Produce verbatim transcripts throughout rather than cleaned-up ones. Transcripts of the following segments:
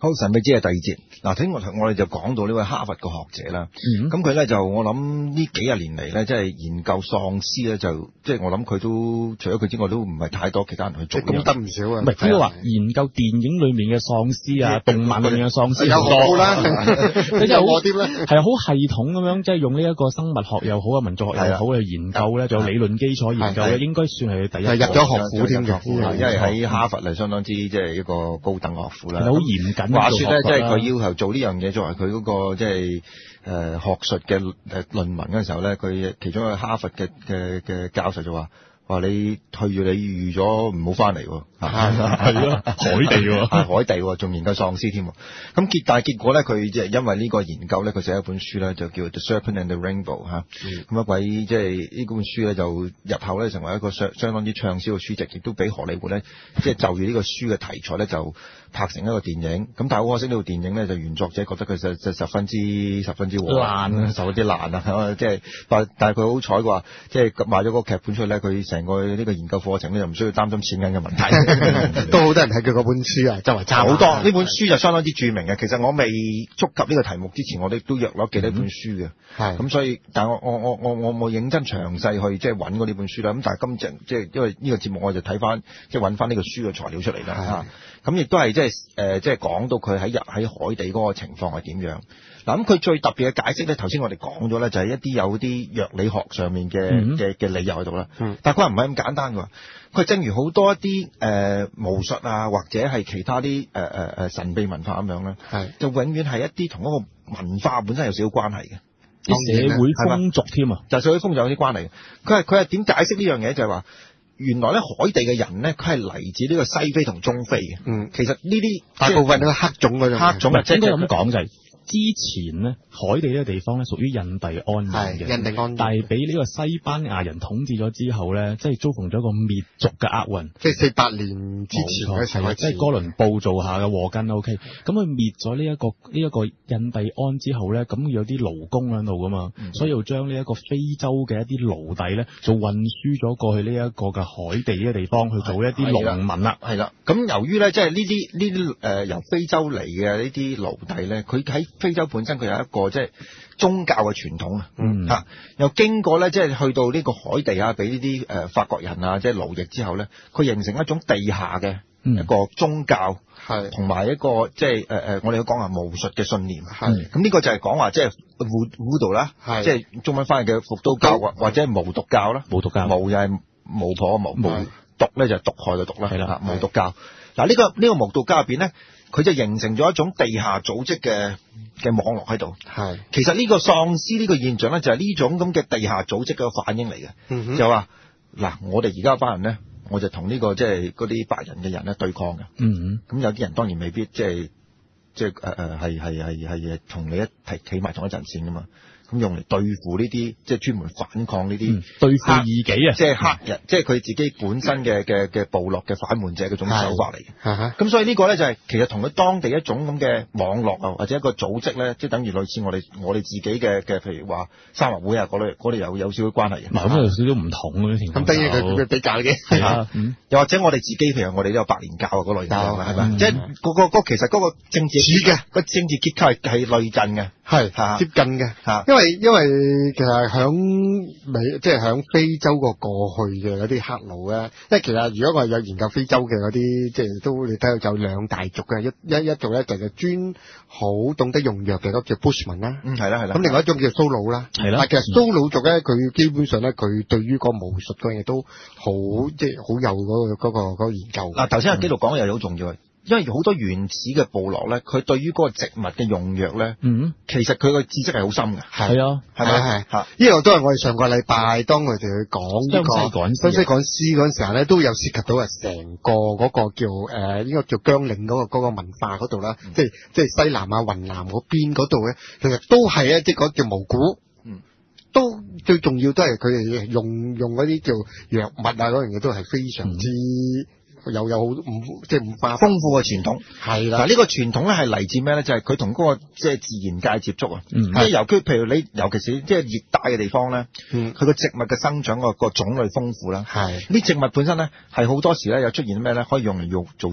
好，神秘之夜第二節。嗱，頭先我我哋就講到呢位哈佛嘅學者啦。咁佢咧就我諗呢幾廿年嚟咧，即係研究喪屍咧，就即係我諗佢都除咗佢之外，都唔係太多其他人去做。 功德唔少啊！ 唔係，即係話研究電影裏面嘅喪屍啊，動漫裏面嘅喪屍有好多啦， 即係好啲咧， 係好系統咁樣，即係用呢一個生物學又好啊，民族學又好去研究咧，仲有理論基礎研究咧，應該算係第一。 入咗學府添嘅， 因為喺哈佛係相當之即係一個高等學府啦。 好嚴謹。 話說咧，即係佢要求做呢樣嘢，作為佢嗰個即係誒學術嘅誒論文嗰陣時候咧，佢其中一個哈佛嘅嘅嘅教授就話：話你退咗，你預咗唔好翻嚟喎。 係咯，海地喎， 海地喎，仲研究喪屍添。咁結但係結果咧，佢即係因為呢個研究咧，佢寫一本書咧，就叫《The Serpent and the Rainbow》嚇。咁一位即係呢本書咧，就日後咧成為一個相相當之暢銷嘅書籍，亦都俾荷里活咧，即係就住呢個書嘅題材咧，就拍成一個電影。咁但係好可惜呢部電影咧，就原作者覺得佢就就十分之十分之爛啊，十分之爛啊，即係但但係佢好彩嘅話，即係賣咗個劇本出去咧，佢成個呢個研究課程咧，就唔需要擔心錢銀嘅問題。 都好多人睇佢嗰本書啊，周圍抄好多。呢本書就相當之著名嘅。其實我未觸及呢個題目之前，我哋都約攞幾多本書嘅。係、嗯。咁所以，但係我我我我我冇認真詳細去即係揾過呢本書啦。咁但係今次即係因為呢個節目，我就睇翻即係揾翻呢個書嘅材料出嚟啦。嚇。咁亦都係即係誒即係講到佢喺入喺海地嗰個情況係點樣。嗱，咁佢最特別嘅解釋咧，頭先我哋講咗咧，就係一啲有啲藥理學上面嘅嘅嘅理由喺度啦。嗯。但係佢話唔係咁簡單㗎。佢正如好多一啲誒、呃、巫術啊，或者係其他啲誒誒誒神秘文化咁樣咧，係就永遠係一啲同一個文化本身有少少關係嘅， 啲社會風俗添啊， 就係、社會風俗有啲關係。佢係佢係點解釋呢樣嘢？就係、係、話原來咧海地嘅人咧，佢係嚟自呢個西非同中非嘅。嗯，其實呢啲大部分都係黑種嗰種， 黑種啊，即係應該咁講就係、係。之前咧，海地呢個地方咧屬於印第安人嘅， 印第安， 但係俾呢個西班牙人統治咗之後咧，即係遭逢咗一個滅族嘅厄運， 即係四百年之前嘅時候， 即係哥倫布做下嘅禍根 OK。咁佢滅咗呢一個呢一、這個印第安之後咧，咁有啲勞工喺度噶嘛，嗯、所以又將呢一個非洲嘅一啲奴隸咧，就運輸咗過去呢一個嘅海地呢個地方去做一啲農民啦。係啦， 咁由於咧，即係呢啲呢啲誒由非洲嚟嘅呢啲奴隸咧，佢喺非洲本身佢有一個即係宗教嘅傳統啊，嗯嚇，又經過咧即係去到呢個海地啊，俾呢啲誒法國人啊即係奴役之後咧，佢形成一種地下嘅一個宗教，係同埋一個即係誒誒，我哋都講下巫術嘅信念，係咁呢個就係講話即係巫巫道啦，係即係中文翻譯嘅伏都教或或者係巫毒教啦， 巫毒教， 巫又係巫婆巫，巫毒咧就係毒害嘅毒啦，係啦，巫毒教。嗱呢個呢個巫毒教入邊咧，佢就形成咗一種地下組織嘅嘅網絡喺度。係，其實呢個喪屍呢個現象咧，就係呢種咁嘅地下組織嘅反應嚟嘅。嗯、就話嗱，我哋而家班人咧，我就同呢、這個即係嗰啲白人嘅人咧對抗嘅。嗯咁有啲人當然未必即係即係誒誒係係係係同你一齊企埋同一陣線噶嘛。咁用嚟對付呢啲即係專門反抗呢啲、嗯、對付異己啊，即係黑人，即係佢自己本身嘅嘅嘅部落嘅反叛者嗰種手法嚟嘅。咁所以呢個咧就係、是、其實同佢當地一種咁嘅網絡啊，或者一個組織咧，即係等於類似我哋我哋自己嘅嘅，譬如話三合會啊嗰類嗰類有有少少關係嘅。嗱，咁有少少唔同嗰啲情況。咁當然佢佢比較嘅，係啊，又或者我哋自己譬如我哋都有白蓮教啊嗰類教係咪？即係嗰個嗰其實嗰個政治似嘅個政治結構係係類近嘅，係接近嘅嚇，因為。 因為其實響美即係響非洲個過去嘅嗰啲黑奴咧，因為其實如果我係有研究非洲嘅嗰啲，即係都你睇到就兩大族嘅，一一一族咧就係專好懂得用藥嘅嗰個叫 Bushman 啦，嗯係啦係啦，咁另外一種叫蘇魯啦，係啦，但其實蘇魯族咧佢基本上咧佢對於個巫術嗰樣嘢都好即係好有嗰個嗰個嗰個研究。 嗱頭先阿紀陶講嘅又好重要。因為好多原始嘅部落咧，佢對於嗰個植物嘅用藥咧，嗯，其實佢個知識係好深嘅，係啊，係咪係嚇？ 呢個都係我哋上個禮拜當佢哋去講呢個東西講詩嗰陣時候咧，都有涉及到啊成個嗰個叫誒呢個叫疆領嗰個嗰個文化嗰度啦，即係即係西南啊雲南嗰邊嗰度咧，其實都係一即係嗰叫巫蠱，嗯，都最重要都係佢哋用用嗰啲叫藥物啊嗰樣嘢都係非常之。有有好五即係五花豐富嘅傳統係啦， 嗱呢個傳統咧係嚟自咩咧？就係佢同嗰個即係自然界接觸啊，即係由佢譬如你尤其是即係熱帶嘅地方咧，佢個植物嘅生長個個種類豐富啦，係呢植物本身咧係好多時咧有出現咩咧可以用嚟用做藥，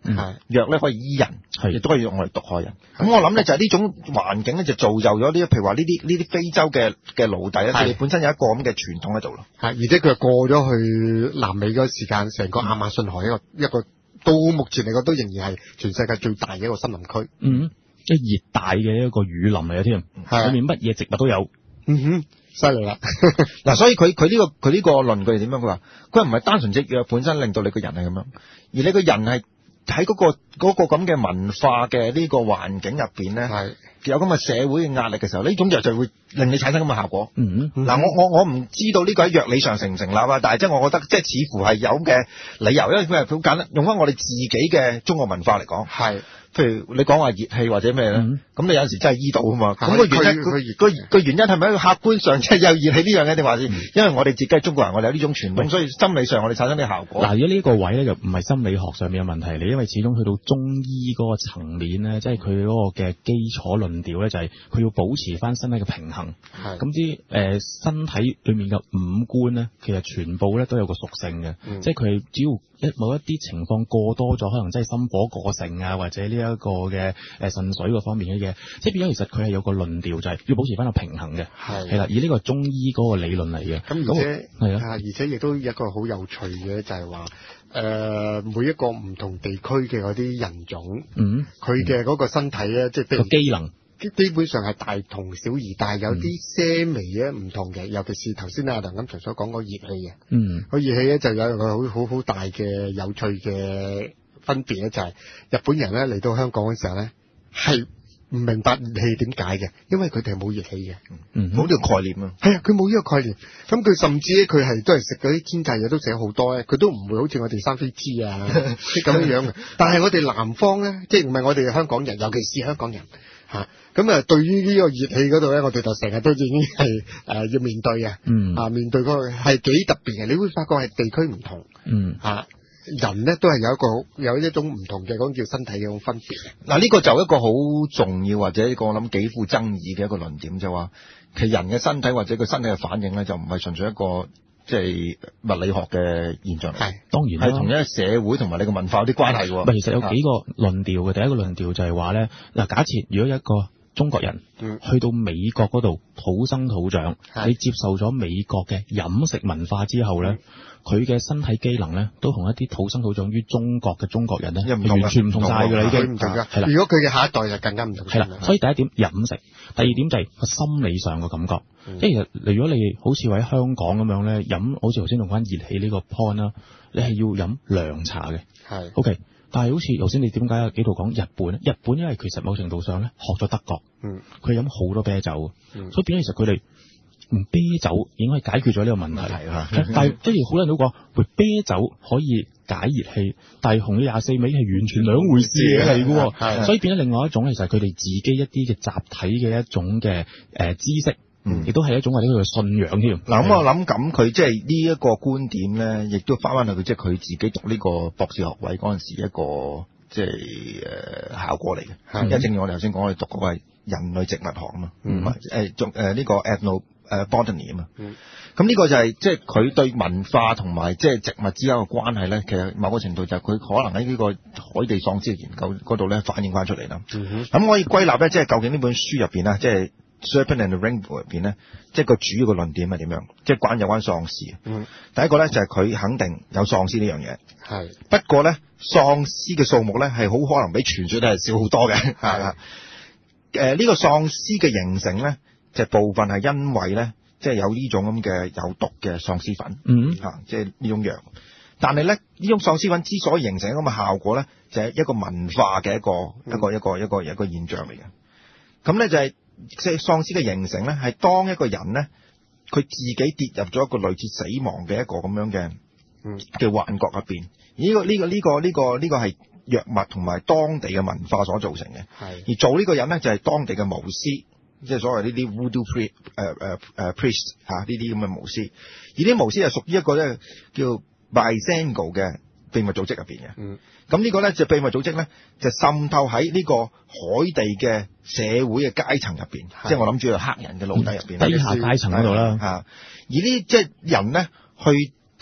係藥咧可以醫人，亦都可以用嚟毒害人。咁我諗咧就係呢種環境咧就造就咗呢，譬如話呢啲呢啲非洲嘅嘅奴隸咧，佢哋本身有一個咁嘅傳統喺度咯。 係，而且佢過咗去南美嗰個時間，成個亞馬遜河一個一個到目前嚟講都仍然係全世界最大嘅一個森林區。 嗯，即係熱帶嘅一個雨林嚟嘅添，裏面乜嘢植物都有。 嗯哼。犀利啦！ 嗱，所以佢佢呢個佢呢個論據係點樣？佢話佢唔係單純隻藥本身令到你個人係咁樣，而你個人係喺嗰個嗰個咁嘅文化嘅呢個環境入邊咧，係有咁嘅社會嘅壓力嘅時候，呢種藥就會令你產生咁嘅效果。嗯，嗱，我我我唔知道呢個喺藥理上成唔成立啊，但係即係我覺得即係似乎係有嘅理由，因為佢係好簡單，用翻我哋自己嘅中國文化嚟講，係。譬如你講話熱氣或者咩咧，咁、嗯、你有陣時真係醫到啊嘛。咁個原因個個原因係咪喺個客觀上即係有熱氣呢樣嘢定話先？因為我哋自己係中國人，我哋有呢種傳統，所以心理上我哋產生啲效果。嗱，如果呢個位咧就唔係心理學上面嘅問題嚟，因為始終去到中醫嗰個層面咧，即係佢嗰個嘅基礎論調咧，就係佢要保持翻身體嘅平衡。係咁啲誒身體裏面嘅五官咧，其實全部咧都有個屬性嘅，嗯、即係佢只要一某一啲情況過多咗，可能真係心火過盛啊，或者呢一個嘅誒腎水嗰方面嘅嘢，即係變咗其實佢係有個論調，就係、是、要保持翻個平衡嘅，係係啦，而呢個係中醫嗰個理論嚟嘅。咁而且係啊，而且亦都有一個好有趣嘅就係話誒每一個唔同地區嘅嗰啲人種，嗯，佢嘅嗰個身體咧，即係個機能。基本上係大同小異，但係有啲些微嘅唔同嘅，尤其是頭先阿梁錦祥所講個熱氣嘅，嗯，個熱氣咧就有個好好好大嘅有趣嘅分別咧，就係、是、日本人咧嚟到香港嘅時候咧係唔明白熱氣點解嘅，因為佢哋係冇熱氣嘅，嗯，冇呢個概念啊，係啊，佢冇呢個概念，咁佢甚至咧佢係都係食嗰啲煎炸嘢都食好多咧，佢都唔會好似我哋生飛枝啊即咁樣樣嘅，但係我哋南方咧，即係唔係我哋香港人，尤其是香港人。吓咁啊！對於呢個熱氣嗰度咧，我哋就成日都已經係誒、呃、要面對嘅，嗯啊面對嗰個係幾特別嘅。你會發覺係地區唔同，嗯啊人咧都係有一個有一種唔同嘅嗰種叫身體嘅一種分別。嗱、啊，呢、這個就一個好重要或者一個我諗幾富爭議嘅一個論點，就話其實人嘅身體或者佢身體嘅反應咧，就唔係純粹一個即係物理學嘅現象嚟。係當然係同一個社會同埋你個文化有啲關係喎。其實有幾個論調嘅，第一個論調就係話咧，嗱，假設如果一個中國人去到美國嗰度土生土長，你接受咗美國嘅飲食文化之後咧，佢嘅身體機能咧都同一啲土生土長於中國嘅中國人咧，完全唔同晒㗎啦，已經唔同㗎。係啦，如果佢嘅下一代就更加唔同。係啦，所以第一點飲食，第二點就係個心理上嘅感覺。即係其實，如果你好似喺香港咁樣咧，飲好似頭先用翻熱氣呢個 point 啦，你係要飲涼茶嘅。係 OK。但係好似頭先你點解有幾度講日本咧？日本因為其實某程度上咧學咗德國，嗯，佢飲好多啤酒，嗯，所以變咗其實佢哋唔啤酒已經可以解決咗呢個問題啦。但係即係好多人都講，喂，啤酒可以解熱氣，但係紅廿四味係完全兩回事嚟嘅，係，所以變咗另外一種，其實佢哋自己一啲嘅集體嘅一種嘅誒、呃、知識。嗯，亦都係一種或者佢嘅信仰添。嗱，咁我諗咁佢即係呢一個觀點咧，亦都翻翻去佢即係佢自己讀呢個博士學位嗰陣時一個即係誒效果嚟嘅。因為正如我哋頭先講，我哋讀嗰個係人類植物學啊嘛，唔係誒仲誒呢個 ethno 誒 botany 啊嘛。嗯，咁呢個就係即係佢對文化同埋即係植物之間嘅關係咧，其實某個程度就係佢可能喺呢個海地喪屍嘅研究嗰度咧反映翻出嚟啦。嗯哼，咁可以歸納咧，即係究竟呢本書入邊啊，即係。Serpent and the Rainbow 入邊咧，即係個主要嘅論點係點樣？即係關有關喪屍。嗯，第一個咧就係佢肯定有喪屍呢樣嘢。係，不過咧喪屍嘅數目咧係好可能比傳說都係少好多嘅。係啦，誒、呃、呢、這個喪屍嘅形成咧，就部分係因為咧，即係有呢種咁嘅有毒嘅喪屍粉。嗯，嚇、啊，即係呢種藥。但係咧，呢種喪屍粉之所以形成咁嘅效果咧，就係、是、一個文化嘅一個、嗯、一個一個一個一個現象嚟嘅。咁咧就係、是。即係喪屍嘅形成咧，係當一個人咧，佢自己跌入咗一個類似死亡嘅一個咁樣嘅嘅幻覺入邊。而呢個呢個呢個呢個呢個係藥物同埋當地嘅文化所造成嘅。係而做呢個人咧，就係當地嘅巫師，即係所謂呢啲 voodoo priest 誒誒誒 priest 吓呢啲咁嘅巫師。而啲巫師係屬於一個咧叫 Byzantium 嘅秘密組織入邊嘅。嗯。咁呢個咧就秘密組織咧就滲透喺呢個海地嘅社會嘅階層入邊，即係我諗住係黑人嘅奴隸入邊，低下階層嗰度啦嚇。而呢即係人咧去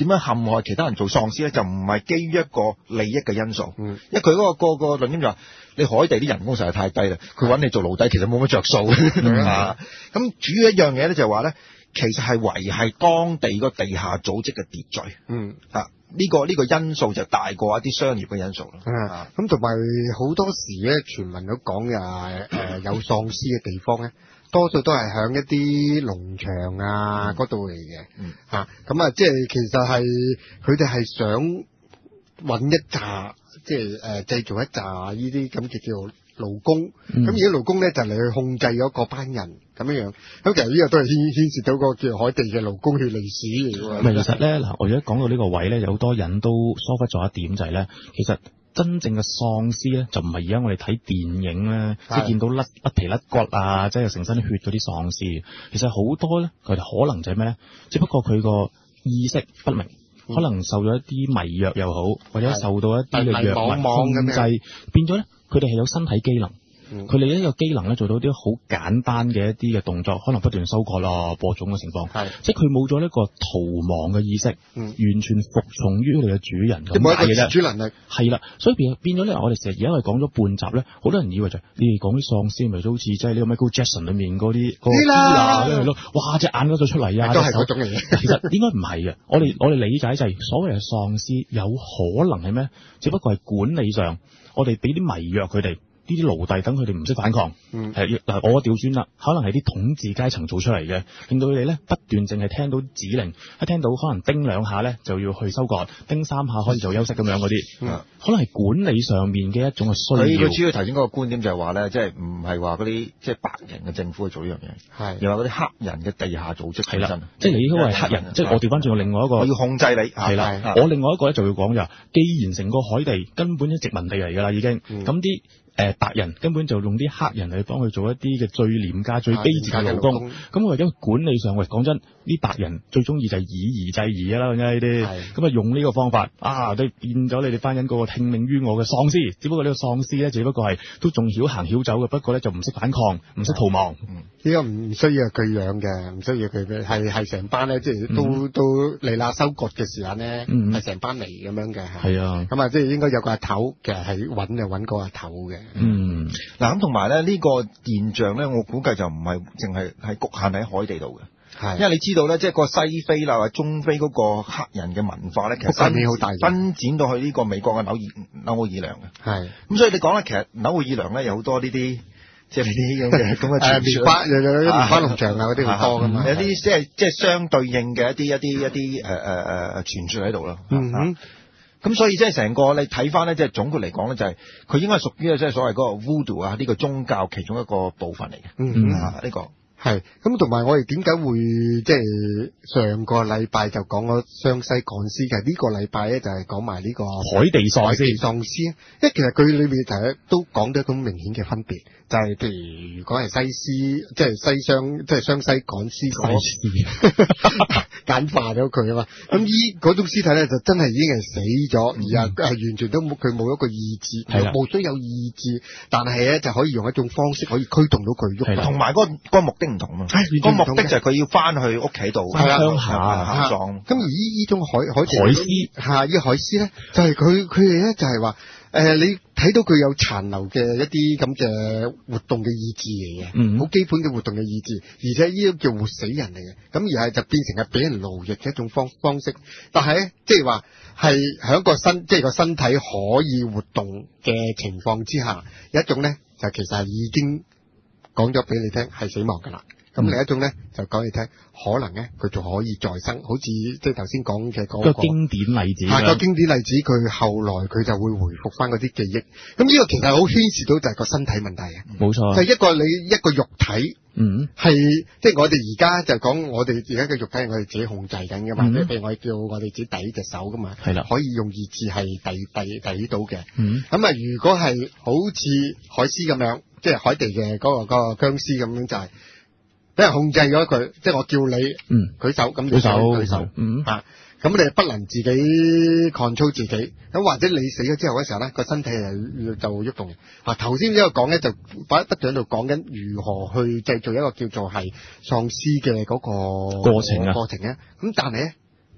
點樣陷害其他人做喪屍咧，就唔係基於一個利益嘅因素。 嗯， 因為佢嗰、嗰個、嗰個論點就話，你海地啲人工實在太低啦，佢揾你做奴隸其實冇乜着數啊。咁主要一樣嘢咧就係話咧，其實係維係當地個地下組織嘅秩序。 嗯啊。呢、這個呢、這個因素就大過一啲商業嘅因素咯。 啊，咁同埋好多時咧，傳聞都講嘅誒有喪屍嘅地方咧，多數都係響一啲農場啊嗰度嚟嘅。 嗯， 嚇咁啊，即係其實係佢哋係想揾一紮，即係誒製造一紮呢啲咁嘅叫勞工。咁、嗯、而家勞工咧就嚟去控制咗嗰班人咁樣樣。咁其實呢個都係牽牽涉到個叫海地嘅勞工血歷史嚟嘅。 唔係，其實咧嗱，我而家講到呢個位咧，有好多人都疏忽咗一點就係咧，其實真正嘅喪屍咧就唔係而家我哋睇電影咧，即係見到甩甩皮甩骨啊，即係成身血嗰啲喪屍。其實好多咧，佢哋可能就係咩咧？只不過佢個意識不明。可能受咗一啲迷藥又好，或者受到一啲嘅藥物控制，變咗咧，佢哋係有身體機能。佢哋呢個機能咧做到啲好簡單嘅一啲嘅動作，可能不斷收割啦、播種嘅情況，即係佢冇咗呢個逃亡嘅意識，嗯、完全服從於佢哋嘅主人咁解嘅啫。 主能力係啦，所以變變咗咧，我哋成日而家係講咗半集咧，好多人以為就係、你哋講啲喪屍咪都好似即係呢個 Michael Jackson 裏面嗰啲嗰個啊，跟住咯，哇隻眼嗰度出嚟啊， 都係嗰種嚟嘅。 其實應該唔係嘅，我哋我哋理解就係、是、所謂嘅喪屍有可能係咩？只不過係管理上，我哋俾啲迷藥佢哋。呢啲奴隸等佢哋唔識反抗， 嗯， 係嗱我調轉啦，可能係啲統治階層做出嚟嘅，令到佢哋咧不斷淨係聽到指令，一聽到可能叮兩下咧就要去收割，叮三下可以做休息咁樣嗰啲， 嗯， 可能係管理上面嘅一種嘅需要。 佢主要頭先嗰個觀點就係話咧，即係唔係話嗰啲即係白人嘅政府去做呢樣嘢，係，又話嗰啲黑人嘅地下組織係啦，即係你嗰個係黑人，即係我調翻轉我另外一個，我要控制你，係啦，我另外一個咧就要講就係，既然成個海地根本啲殖民地嚟㗎啦已經，咁啲。誒白人根本就用啲黑人嚟幫佢做一啲嘅最廉價、最卑賤嘅勞工。咁我而家管理上，喂講真，啲白人最中意就係以夷制夷啦，咁呢啲。咁啊用呢個方法啊，都變咗你哋班人嗰個聽命於我嘅喪屍。只不過呢個喪屍咧，只不過係都仲曉行曉走嘅，不過咧就唔識反抗，唔識逃亡。 呢個唔需要佢養嘅，唔需要佢嘅，係係成班咧，即係都、嗯、都嚟啦收割嘅時間咧，係成、嗯、班嚟咁樣嘅。係啊，咁啊，即係應該有個阿頭，其實係揾就揾個阿頭嘅。 嗯，嗱咁同埋咧呢個現象咧，我估計就唔係淨係係局限喺海地度嘅，係，因為你知道咧，即係個西非啦或者中非嗰個黑人嘅文化咧，其實分好大，分展到去呢個美國嘅紐爾紐奧爾良嘅，係，咁所以你講咧，其實紐奧爾良咧有好多呢啲即係呢啲咁嘅咁嘅傳說，誒，又有啲棉花農場啊嗰啲好多噶嘛，有啲即係即係相對應嘅一啲一啲一啲誒誒誒傳說喺度咯。嗯咁所以即係成個你睇翻咧，即係總括嚟講咧，就係佢應該係屬於即係所謂嗰個 Voodoo 啊呢個宗教其中一個部分嚟嘅。嗯啊呢個係咁，同埋我哋點解會即係上個禮拜就講咗湘西趕屍嘅，呢個禮拜咧就係講埋呢個海地喪屍。 喪屍，因為其實佢裏面就係都講咗一種明顯嘅分別，就係、是、譬如如果係西施，即係西湘，即係湘西趕屍嗰簡化咗佢啊嘛。咁依嗰種屍體咧就真係已經係死咗，而係係完全都冇佢冇一個意志，冇需有意志，但係咧就可以用一種方式可以驅動到佢喐，同埋嗰個嗰個目的唔同啊。個目的就係佢要翻去屋企度鄉下下葬。咁而依依種海海海屍嚇，依個海屍咧就係佢佢哋咧就係話誒，你睇到佢有殘留嘅一啲咁嘅活動嘅意志嚟嘅，嗯，好基本嘅活動嘅意志，而且呢個叫活死人嚟嘅，咁而係就變成係俾人奴役嘅一種方方式。但係咧，即係話係喺個身，即係個身體可以活動嘅情況之下，有一種咧就其實係已經講咗俾你聽係死亡噶啦。咁、嗯、另一種咧就講你聽，可能咧佢仲可以再生，好似即係頭先講嘅嗰個經典例子。 係個經典例子，佢後來佢就會回復翻嗰啲記憶。咁呢個其實好牽涉到就係個身體問題啊。冇錯，就係、是、一個你一個肉體，嗯，係即係我哋而家就講我哋而家嘅肉體係我哋自己控制緊噶嘛。譬、嗯、如我哋叫我哋自己抵隻手噶嘛，係啦，可以用意志係抵抵抵到嘅。嗯，咁啊，如果係好似海獅咁樣，即係海地嘅嗰、嗰個、嗰個僵屍咁樣就係、是。俾人控制咗佢，即係我叫你，嗯，舉手咁就舉手，舉手，嗯，啊，咁你不能自己 control 自己，咁或者你死咗之後嘅時候咧，個身體係就喐動嘅。啊，頭先呢個講咧就不不斷喺度講緊如何去製造一個叫做係喪屍嘅嗰個過程啊，過程啊，咁但係咧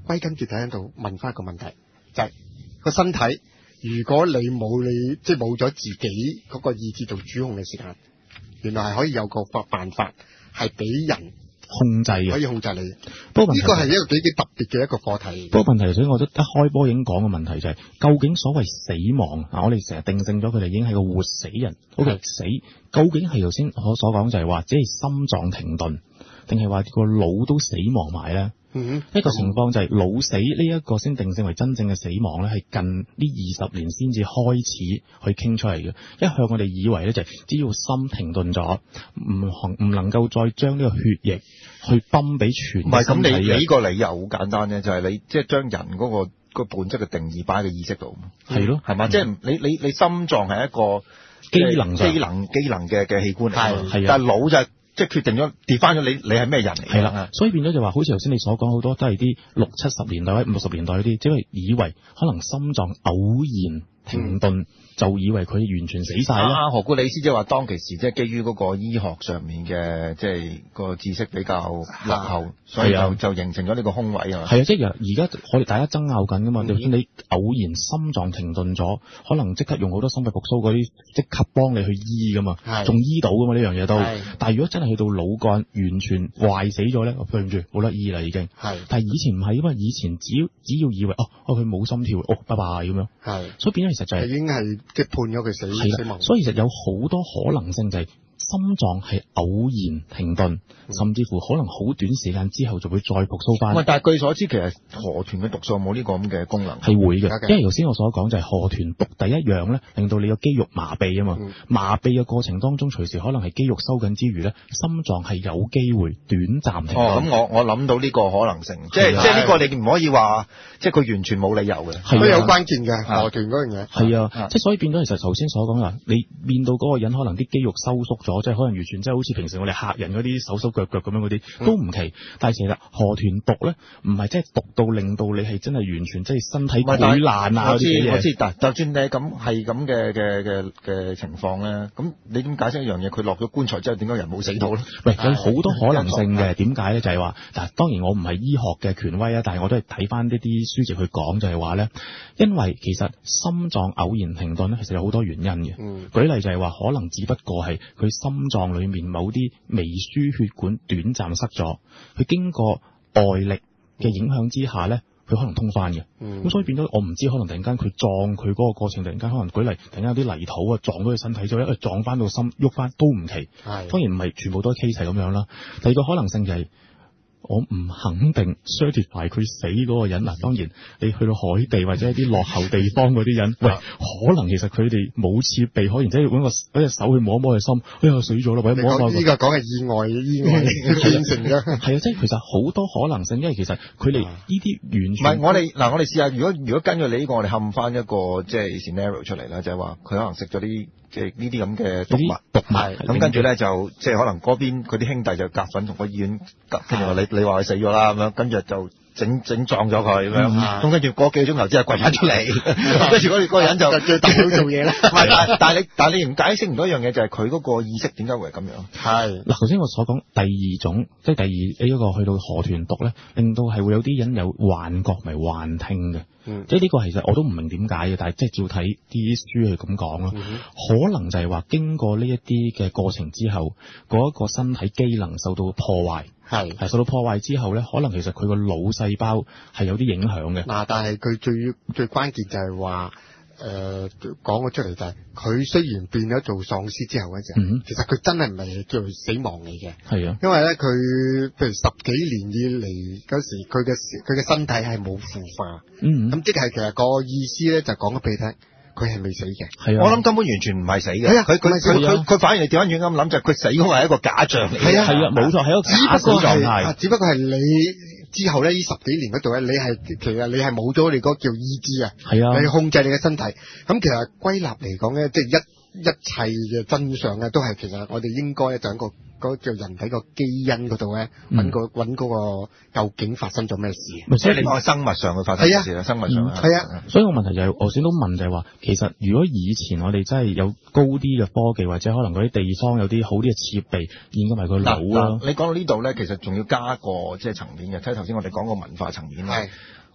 歸根結底喺度問翻一個問題，就係、是、個身體，如果你冇你即係冇咗自己嗰個意志做主控嘅時間，原來係可以有個法辦法係俾人控制嘅， 可以控制你。 不過呢個係一個幾幾特別嘅一個課題。 不過問題，所以我覺得一開波已經講嘅問題就係、是，究竟所謂死亡啊，我哋成日定性咗佢哋已經係個活死人，好嘅死，究竟係頭先我所講就係話，只係心臟停頓，定係話個腦都死亡埋咧？嗯，一個情況就係腦死呢一個先定性為真正嘅死亡咧，係近呢二十年先至開始去傾出嚟嘅。一向我哋以為咧就係只要心停頓咗，唔唔能夠再將呢個血液去泵俾全身體。唔係咁，你你呢個理由好簡單啫，就係、是、你即係將人嗰、那個、那個本質嘅定義擺喺個意識度。係咯，係嘛？即係你你你心臟係一個機能機能機能嘅嘅器官嚟，係但係腦就係、是。即係決定咗跌翻咗你，你係咩人嚟？係啦，所以變咗就話，好似頭先你所講，好多都係啲六七十年代或者五十年代嗰啲，只係以為可能心臟偶然停頓、嗯，就以為佢完全死晒啦。啊，何故你意思即係話當其時，即係基於嗰個醫學上面嘅，即係個知識比較落後，所以就就形成咗呢個空位啊。係啊，即係而家我哋大家爭拗緊噶嘛。就算你偶然心臟停頓咗，可能即刻用好多心肺復甦嗰啲，即刻幫你去醫噶嘛，仲醫到噶嘛呢樣嘢都。但係如果真係去到腦幹完全壞死咗咧，對唔住，冇得醫啦已經。係，但係以前唔係，因為以前只要只要以為哦哦佢冇心跳，哦拜拜咁樣。係，所以變咗其實就係、是、已經係即係判咗佢死死亡。所以其實有好多可能性就係、是。心臟係偶然停頓、嗯，甚至乎可能好短時間之後就會再復甦翻。但係據所知，其實河豚嘅毒素冇呢個咁嘅功能。係會嘅，因為頭先我所講就係河豚毒第一樣咧，令到你個肌肉麻痹啊嘛、嗯。麻痹嘅過程當中，隨時可能係肌肉收緊之餘咧，心臟係有機會短暫停頓。哦，咁我我諗到呢個可能性，即係即係呢個你唔可以話，即係佢完全冇理由嘅，都有關鍵嘅河豚嗰樣嘢。係啊，即係所以變咗，其實頭先所講啦，你變到嗰個人可能啲肌肉收縮咗。即係可能完全即係好似平時我哋嚇人嗰啲手手腳腳咁樣嗰啲都唔奇，但係其實河豚毒咧唔係即係毒到令到你係真係完全即係身體潰爛啊嗰啲嘢。我知，但就算你咁係咁嘅嘅嘅嘅情況咧，咁你點解釋一樣嘢？佢落咗棺材之後，點解人冇死到咧？喂，有好多可能性嘅。點解咧？就係話，嗱，當然我唔係醫學嘅權威啊，但係我都係睇翻呢啲書籍去講，就係話咧，因為其實心臟偶然停頓咧，其實有好多原因嘅。嗯，舉例就係話，可能只不過係佢心臟裏面某啲微輸血管短暫塞咗，佢經過外力嘅影響之下咧，佢可能通翻嘅。咁、嗯、所以變咗我唔知，可能突然間佢撞佢嗰個過程，突然間可能舉例，突然間有啲泥土啊撞到佢身體之後，一撞翻到心喐翻都唔奇。係，當然唔係全部都係 case 咁樣啦。第二個可能性就係、是。我唔肯定 certify 佢死嗰個人嗱，當然你去到海地或者一啲落後地方嗰啲人，喂，可能其實佢哋冇設備，可然之後揾個揾隻手去摸一摸佢心，哎呀死咗啦，或者摸一摸。呢個講係意外，意外變成嘅。係啊，即係其實好多可能性，因為其實佢哋呢啲完全唔係我哋嗱，我哋試下，如果如果根據你呢個，我哋冚翻一個即係 scenario 出嚟啦，就係話佢可能食咗啲即係呢啲咁嘅毒物，毒物咁跟住咧就即係可能嗰邊佢啲兄弟就夾份同個醫院夾，跟住話你。你話佢死咗啦咁樣，跟住就整整撞咗佢咁樣，咁跟住過幾個鐘頭之後跪翻出嚟，跟住嗰嗰個人就最大佬做嘢啦。唔係，但但係你但係你唔解釋唔到一樣嘢，就係佢嗰個意識點解會係咁樣？係嗱，頭先我所講第二種，即係第二呢一個去到河豚毒咧，令到係會有啲人有幻覺咪幻聽嘅。嗯、即係呢個其實我都唔明點解嘅，但係即係照睇啲書去咁講咯。可能就係話經過呢一啲嘅過程之後，嗰、那、一個身體機能受到破壞，係係受到破壞之後咧，可能其實佢個腦細胞係有啲影響嘅。嗱，但係佢最最關鍵就係話。誒、呃，講咗出嚟就係、是、佢雖然變咗做喪屍之後嗰陣、嗯，其實佢真係唔係叫做死亡嚟嘅。係啊，因為咧佢譬如十幾年以嚟嗰時，佢嘅佢嘅身體係冇腐化。嗯，咁即係其實個意思咧就講咗俾你聽，佢係未死嘅。係啊，我諗根本完全唔係死嘅。係啊，佢佢佢佢反而調翻轉咁諗，就係佢死嗰個係一個假象嚟嘅。係啊，係啊，冇錯，係一個假死狀態。只不過係你。之後咧，呢十幾年嗰度咧，你係其實你係冇咗你嗰個叫意志啊，係啊，你控制你嘅身體。咁其實歸納嚟講咧，即係一一切嘅真相咧，都係其實我哋應該咧就喺個嗰叫人體個基因嗰度咧，揾個揾嗰個究竟發生咗咩事。即係你話生物上嘅發生事啦，生物上係啊。所以個問題就係我先都問就係話，其實如果以前我哋真係有高啲嘅科技，或者可能嗰啲地方有啲好啲嘅設備，應該係個腦啦。你講到呢度咧，其實仲要加個即係層面嘅，睇頭先我哋講個文化層面啦。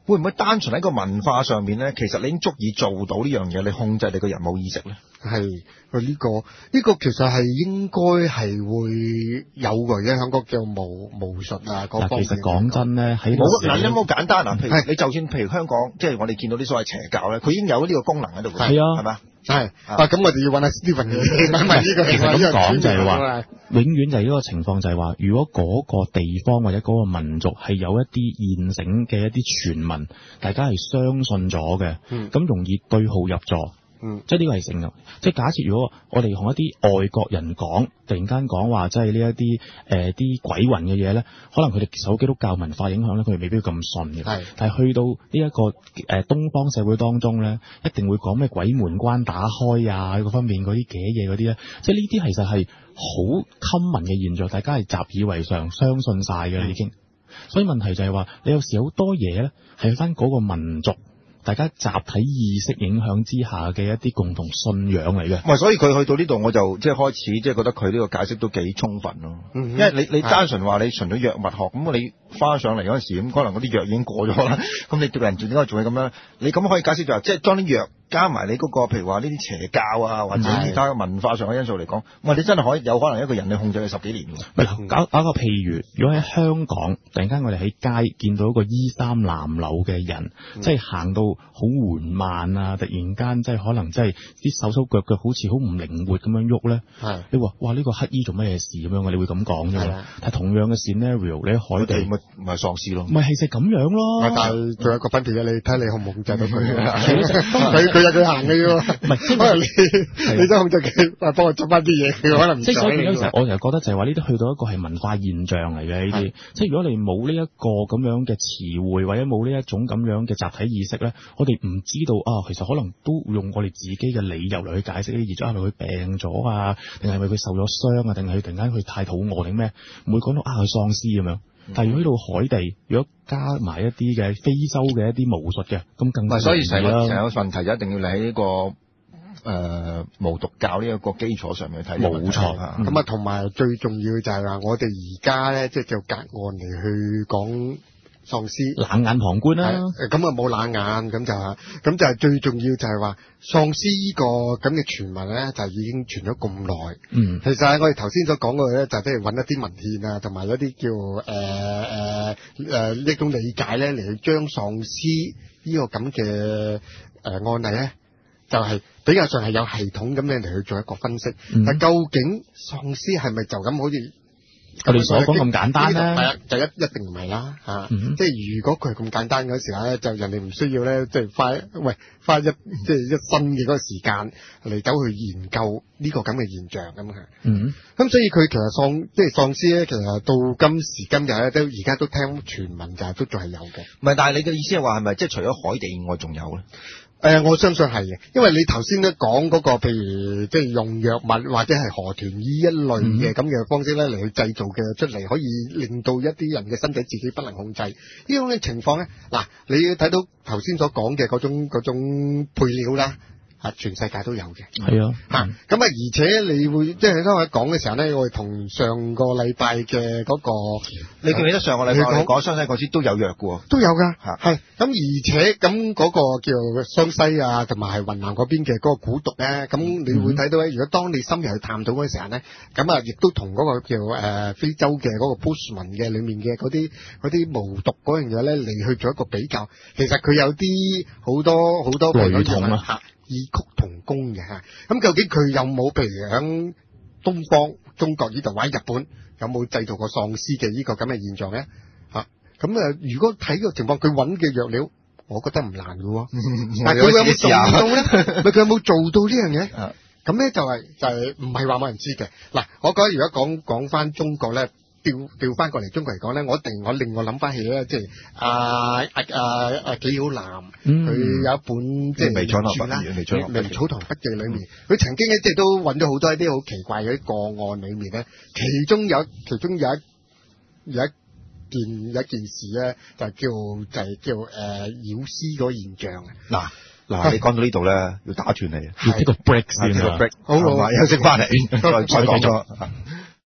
會唔會單純喺個文化上面咧，其實你已經足以做到呢樣嘢，你控制你個人冇意識咧？ 係佢呢個呢、呢個其實係應該係會有嘅，因為香港叫巫巫術啊嗰方面。 其實講真咧，喺冇嗱，有冇簡單嗱？譬如你就算譬如香港，即係我哋見到啲所謂邪教咧，佢已經有呢個功能喺度嘅。 係啊， 係嘛？ 係啊，咁我哋要揾阿 Steven 問問呢個。 其實咁講就係話，永遠就係呢個情況就係話，如果嗰個地方或者嗰個民族係有一啲現成嘅一啲傳聞，大家係相信咗嘅，咁、嗯、容易對號入座。嗯，即係呢個係成立。即係假設如果我哋同一啲外國人講，突然間講話，即係呢一啲誒啲鬼魂嘅嘢咧，可能佢哋受基督教文化影響咧，佢哋未必咁信嘅。係，但係去到呢、這、一個誒、呃、東方社會當中咧，一定會講咩鬼門關打開啊，嗰方面嗰啲嘅嘢嗰啲咧，即係呢啲其實係好 common 嘅現象，大家係習以為常，相信晒嘅已經。所以問題就係話，你有時好多嘢咧，係翻嗰個民族。大家集體意識影響之下嘅一啲共同信仰嚟嘅， 唔係，所以佢去到呢度我就即係開始即係覺得佢呢個解釋都幾充分咯、嗯。因為你你單純話你純咗藥物學，咁你翻上嚟嗰陣時，咁可能嗰啲藥已經過咗啦，咁你對人仲點解仲係咁樣？你咁可以解釋就係即係當啲藥加埋你嗰、那個譬如話呢啲邪教啊，或者其他文化上嘅因素嚟講，哇！你真係可以有可能一個人你控制佢十幾年喎。 搞搞個譬如，如果喺香港突然間我哋喺街見到一個衣衫襤褸嘅人，嗯、即係行到好緩慢啊，突然間即係可能即係啲手手腳腳好似好唔靈活咁樣喐咧。係你話哇呢、這個乞衣做乜嘢事咁樣嘅？你會咁講啫嘛？但係同樣嘅 scenario，你喺海地咪咪喪屍咯？ 咪係就咁樣咯。 但係仲有一個分別嘅，你睇你控唔控制到佢。佢有佢行嘅喎，唔係可能你你都控制佢，幫我做翻啲嘢，佢可能唔即係所以有時候我就覺得就係話呢啲去到一個係文化現象嚟嘅呢啲，即係如果你冇呢一個咁樣嘅詞彙或者冇呢一種咁樣嘅集體意識咧，我哋唔知道啊，其實可能都用我哋自己嘅理由嚟去解釋呢啲，而係咪佢病咗啊，定係咪佢受咗傷啊，定係佢突然間佢太肚餓定咩？唔會講到啊佢喪屍咁樣。但係如果去到海地，如果加埋一啲嘅非洲嘅一啲巫術嘅，咁更加所以成個成個問題就一定要你喺呢個誒巫毒教呢一個基礎上面去睇。冇錯， 咁啊同埋最重要就係話我哋而家咧，即係就隔岸嚟去講喪屍， 冷眼旁觀啦。 咁啊冇冷眼，咁就係咁就係最重要就係話喪屍呢個咁嘅傳聞咧，就已經傳咗咁耐。嗯，其實係我哋頭先所講嘅咧，就係譬如揾一啲文獻啊，同埋一啲叫誒誒誒呢種理解咧，嚟去將喪屍呢個咁嘅誒案例咧，就係、是、比較上係有系統咁樣嚟去做一個分析。嗯、但究竟喪屍係咪就咁好似我哋所講咁簡單咧？ 係啊，就一一定唔係啦嚇。嗯、即係如果佢係咁簡單嗰時候咧，就人哋唔需要咧，即係花喂花一即係一生嘅嗰個時間嚟走去研究呢個咁嘅現象咁嚇。嗯，咁所以佢其實喪即係喪屍咧，其實到今時今日咧，都而家都聽傳聞就係都仲係有嘅。 唔係，但係你嘅意思係話係咪即係除咗海地以外仲有咧？ 誒、呃，我相信係嘅，因為你頭先咧講嗰個，譬如即係用藥物或者係河豚呢一類嘅咁嘅方式咧嚟去製造嘅出嚟，可以令到一啲人嘅身體自己不能控制呢種嘅情況咧。嗱，你睇到頭先所講嘅嗰種嗰種配料啦。啊！全世界都有嘅， 係啊， 嚇咁啊！而且你會即係當我講嘅時候咧，我哋同上個禮拜嘅嗰個， 你記唔記得上個禮拜我哋講湘西嗰支都有藥嘅喎， 都有㗎，係咁而且咁嗰個叫湘西啊，同埋係雲南嗰邊嘅嗰個蠱毒咧，咁你會睇到咧。如果當你深入去探討嗰陣時候咧，咁啊，亦都同嗰個叫誒非洲嘅嗰個 Bushman 嘅裡面嘅嗰啲嗰啲無毒嗰樣嘢咧嚟去做一個比較，其實佢有啲好多好多雷同啊。 異曲同工嘅嚇，咁究竟佢有冇譬如喺東方中國呢度或者日本有冇製造過喪屍嘅呢個咁嘅現象咧？嚇，咁啊，如果睇個情況，佢揾嘅藥料，我覺得唔難嘅喎。但係佢有冇做到咧？咪佢有冇做到呢樣嘢？咁咧就係就係唔係話冇人知嘅。嗱，我覺得如果講講翻中國咧。調調翻過嚟中國嚟講咧，我一定我令我諗翻起咧，即係阿阿阿阿紀曉嵐，佢、嗯、有一本即係微著啦，微草堂筆記裏面，佢、嗯、曾經咧即係都揾咗好多一啲好奇怪嘅啲個案裏面咧，其中有其中有一有一件有一件事咧，就叫就係、是、叫誒妖屍嗰個現象嗱嗱，你講到呢度咧，要打斷你， 要呢個 break 先啊， 好，我休息翻嚟，再再講咗。